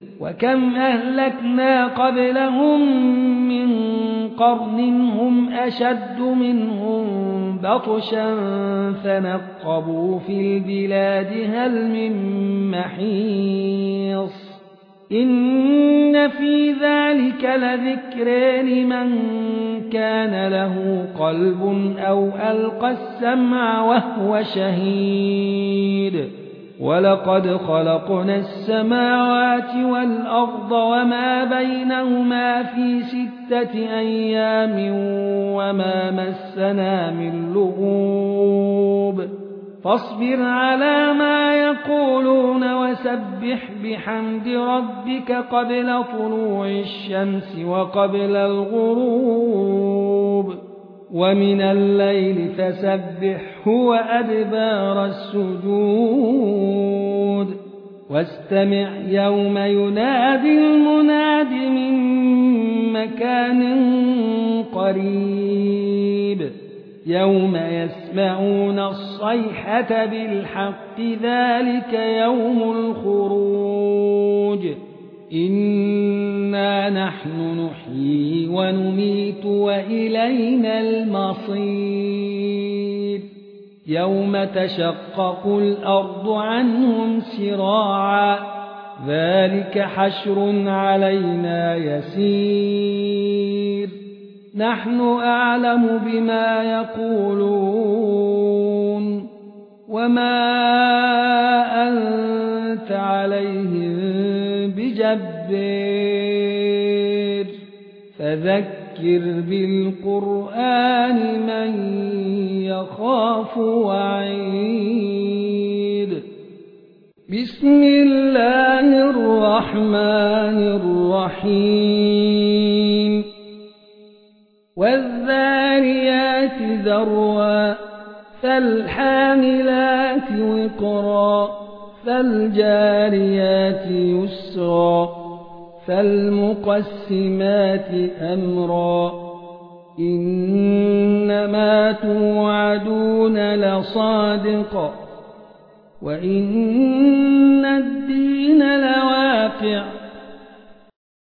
وكم أهلكنا قبلهم من قرن هم أشد منهم بطشا فنقبوا في البلاد هل من محيص إن في ذلك لذكر لمن كان له قلب أو ألقى السمع وهو شهيد ولقد خلقنا السماوات والأرض وما بينهما في 6 أيام وما مسنا من لغوب فاصبر على ما يقولون وسبح بحمد ربك قبل طلوع الشمس وقبل الغروب ومن الليل فسبحه وأدبار السجود واستمع يوم ينادي المناد من مكان قريب يوم يسمعون الصيحة بالحق ذلك يوم الخروج إنا نحن نحيي ونميت وإلينا المصير يوم تشقق الأرض عنهم سراعا ذلك حشر علينا يسير نحن أعلم بما يقولون وما أنت عليهم بجبار فذكر بالقرآن من يخاف وعيد بسم الله الرحمن الرحيم والذاريات ذروا فالحاملات وقرا فالجاريات يسرا فالمقسمات أمرا إنما توعدون لصادق وإن الدين لواقع